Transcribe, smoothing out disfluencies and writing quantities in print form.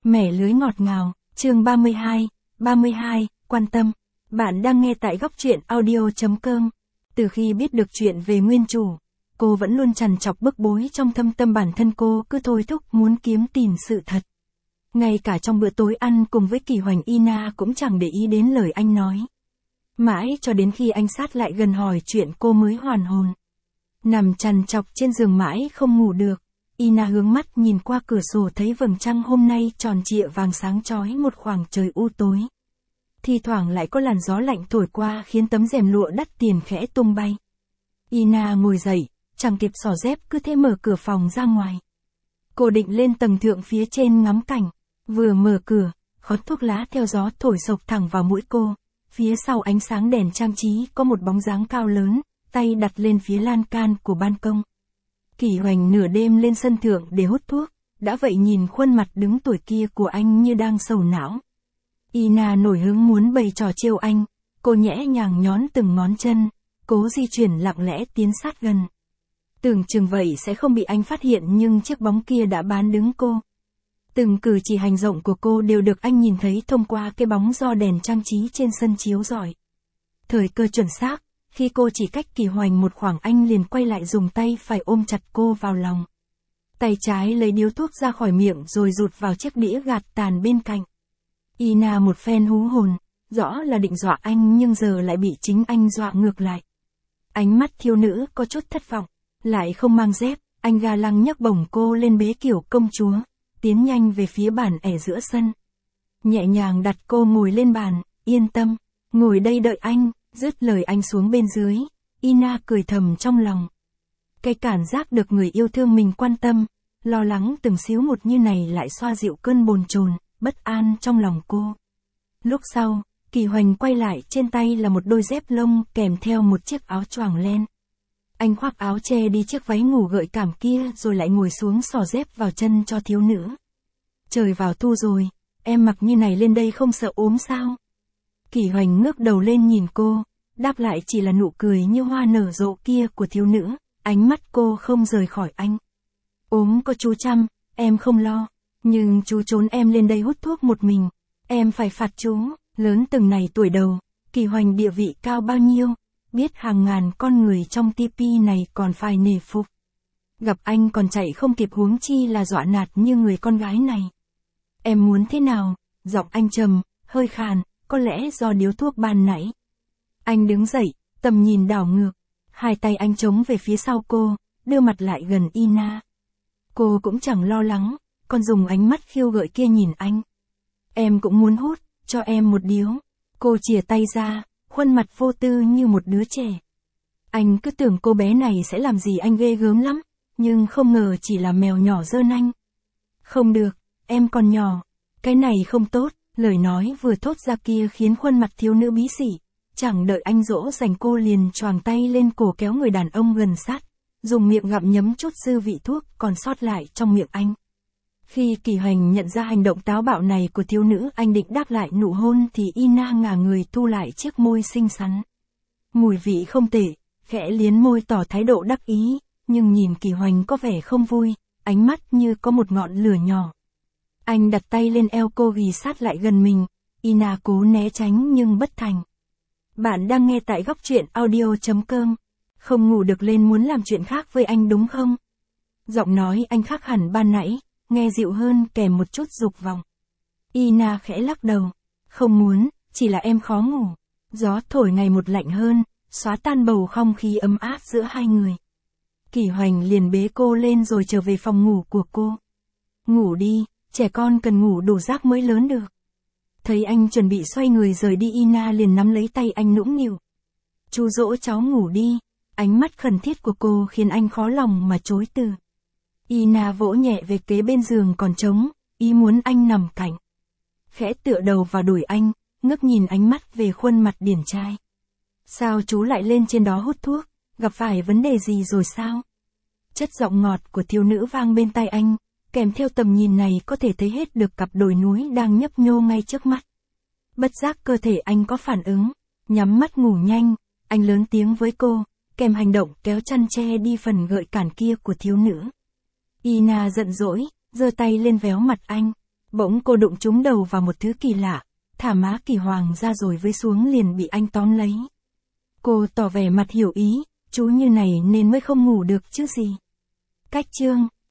Mẻ lưới ngọt ngào, chương 32, quan tâm. Bạn đang nghe tại góc truyện audio.com. Từ khi biết được chuyện về nguyên chủ, cô vẫn luôn trằn trọc bức bối trong thâm tâm bản thân cô cứ thôi thúc muốn kiếm tìm sự thật. Ngay cả trong bữa tối ăn cùng với Kỳ Hoành, Ina cũng chẳng để ý đến lời anh nói. Mãi cho đến khi anh sát lại gần hỏi chuyện cô mới hoàn hồn. Nằm trằn trọc trên giường mãi không ngủ được, Ina hướng mắt nhìn qua cửa sổ thấy vầng trăng hôm nay tròn trịa vàng sáng chói một khoảng trời u tối. Thi thoảng lại có làn gió lạnh thổi qua khiến tấm rèm lụa đắt tiền khẽ tung bay. Ina ngồi dậy, chẳng kịp xỏ dép cứ thế mở cửa phòng ra ngoài. Cô định lên tầng thượng phía trên ngắm cảnh, vừa mở cửa, khói thuốc lá theo gió thổi sộc thẳng vào mũi cô. Phía sau ánh sáng đèn trang trí có một bóng dáng cao lớn, tay đặt lên phía lan can của ban công. Kỳ Hoành nửa đêm lên sân thượng để hút thuốc, đã vậy nhìn khuôn mặt đứng tuổi kia của anh như đang sầu não. Ina nổi hứng muốn bày trò trêu anh, cô nhẹ nhàng nhón từng ngón chân, cố di chuyển lặng lẽ tiến sát gần. Tưởng chừng vậy sẽ không bị anh phát hiện nhưng chiếc bóng kia đã bán đứng cô. Từng cử chỉ hành động của cô đều được anh nhìn thấy thông qua cái bóng do đèn trang trí trên sân chiếu rọi. Thời cơ chuẩn xác, khi cô chỉ cách Kỳ Hoành một khoảng anh liền quay lại dùng tay phải ôm chặt cô vào lòng. Tay trái lấy điếu thuốc ra khỏi miệng rồi rụt vào chiếc đĩa gạt tàn bên cạnh. Ina một phen hú hồn, rõ là định dọa anh nhưng giờ lại bị chính anh dọa ngược lại. Ánh mắt thiếu nữ có chút thất vọng, lại không mang dép, anh ga lăng nhấc bổng cô lên bế kiểu công chúa, tiến nhanh về phía bàn ẻ giữa sân. Nhẹ nhàng đặt cô ngồi lên bàn, yên tâm, ngồi đây đợi anh. Dứt lời anh xuống bên dưới, Ina cười thầm trong lòng. Cái cảm giác được người yêu thương mình quan tâm, lo lắng từng xíu một như này lại xoa dịu cơn bồn chồn, bất an trong lòng cô. Lúc sau, Kỳ Hoành quay lại, trên tay là một đôi dép lông kèm theo một chiếc áo choàng len. Anh khoác áo che đi chiếc váy ngủ gợi cảm kia rồi lại ngồi xuống xỏ dép vào chân cho thiếu nữ. Trời vào thu rồi, em mặc như này lên đây không sợ ốm sao? Kỳ Hoành ngước đầu lên nhìn cô, đáp lại chỉ là nụ cười như hoa nở rộ kia của thiếu nữ, ánh mắt cô không rời khỏi anh. Ốm có chú chăm, em không lo, nhưng chú trốn em lên đây hút thuốc một mình, em phải phạt chú. Lớn từng này tuổi đầu, Kỳ Hoành địa vị cao bao nhiêu, biết hàng ngàn con người trong tivi này còn phải nể phục. Gặp anh còn chạy không kịp huống chi là dọa nạt như người con gái này. Em muốn thế nào? Giọng anh trầm, hơi khàn, có lẽ do điếu thuốc ban nãy. Anh đứng dậy, tầm nhìn đảo ngược, hai tay anh chống về phía sau cô, đưa mặt lại gần Ina. Cô cũng chẳng lo lắng, còn dùng ánh mắt khiêu gợi kia nhìn anh. Em cũng muốn hút, cho em một điếu. Cô chìa tay ra, khuôn mặt vô tư như một đứa trẻ. Anh cứ tưởng cô bé này sẽ làm gì anh ghê gớm lắm, nhưng không ngờ chỉ là mèo nhỏ dơ nanh. Không được, em còn nhỏ, cái này không tốt. Lời nói vừa thốt ra kia khiến khuôn mặt thiếu nữ bí xỉ, chẳng đợi anh dỗ dành cô liền choàng tay lên cổ kéo người đàn ông gần sát, dùng miệng gặm nhấm chút dư vị thuốc còn sót lại trong miệng anh. Khi Kỳ Hoành nhận ra hành động táo bạo này của thiếu nữ, anh định đáp lại nụ hôn thì Ina ngả người thu lại chiếc môi xinh xắn. Mùi vị không tệ, khẽ liến môi tỏ thái độ đắc ý, nhưng nhìn Kỳ Hoành có vẻ không vui, ánh mắt như có một ngọn lửa nhỏ. Anh đặt tay lên eo cô ghì sát lại gần mình, Ina cố né tránh nhưng bất thành. Bạn đang nghe tại góc truyện audio.com. Không ngủ được lên muốn làm chuyện khác với anh đúng không? Giọng nói anh khác hẳn ban nãy, nghe dịu hơn kèm một chút dục vọng. Ina khẽ lắc đầu. Không muốn, chỉ là em khó ngủ. Gió thổi ngày một lạnh hơn, xóa tan bầu không khí ấm áp giữa hai người. Kỳ Hoành liền bế cô lên rồi trở về phòng ngủ của cô. Ngủ đi. Trẻ con cần ngủ đủ giấc mới lớn được. Thấy anh chuẩn bị xoay người rời đi, Ina liền nắm lấy tay anh nũng nịu. Chú dỗ cháu ngủ đi. Ánh mắt khẩn thiết của cô khiến anh khó lòng mà chối từ. Ina vỗ nhẹ về kế bên giường còn trống, ý muốn anh nằm cạnh. Khẽ tựa đầu vào đùi anh, ngước nhìn ánh mắt về khuôn mặt điển trai. Sao chú lại lên trên đó hút thuốc, gặp phải vấn đề gì rồi sao? Chất giọng ngọt của thiếu nữ vang bên tai anh. Kèm theo tầm nhìn này có thể thấy hết được cặp đồi núi đang nhấp nhô ngay trước mắt. Bất giác cơ thể anh có phản ứng, nhắm mắt ngủ nhanh, anh lớn tiếng với cô, kèm hành động kéo chăn che đi phần gợi cảm kia của thiếu nữ. Ina giận dỗi, giơ tay lên véo mặt anh. Bỗng cô đụng trúng đầu vào một thứ kỳ lạ, thả má Kỳ Hoàng ra rồi với xuống liền bị anh tóm lấy. Cô tỏ vẻ mặt hiểu ý, chú như này nên mới không ngủ được chứ gì. Cách chương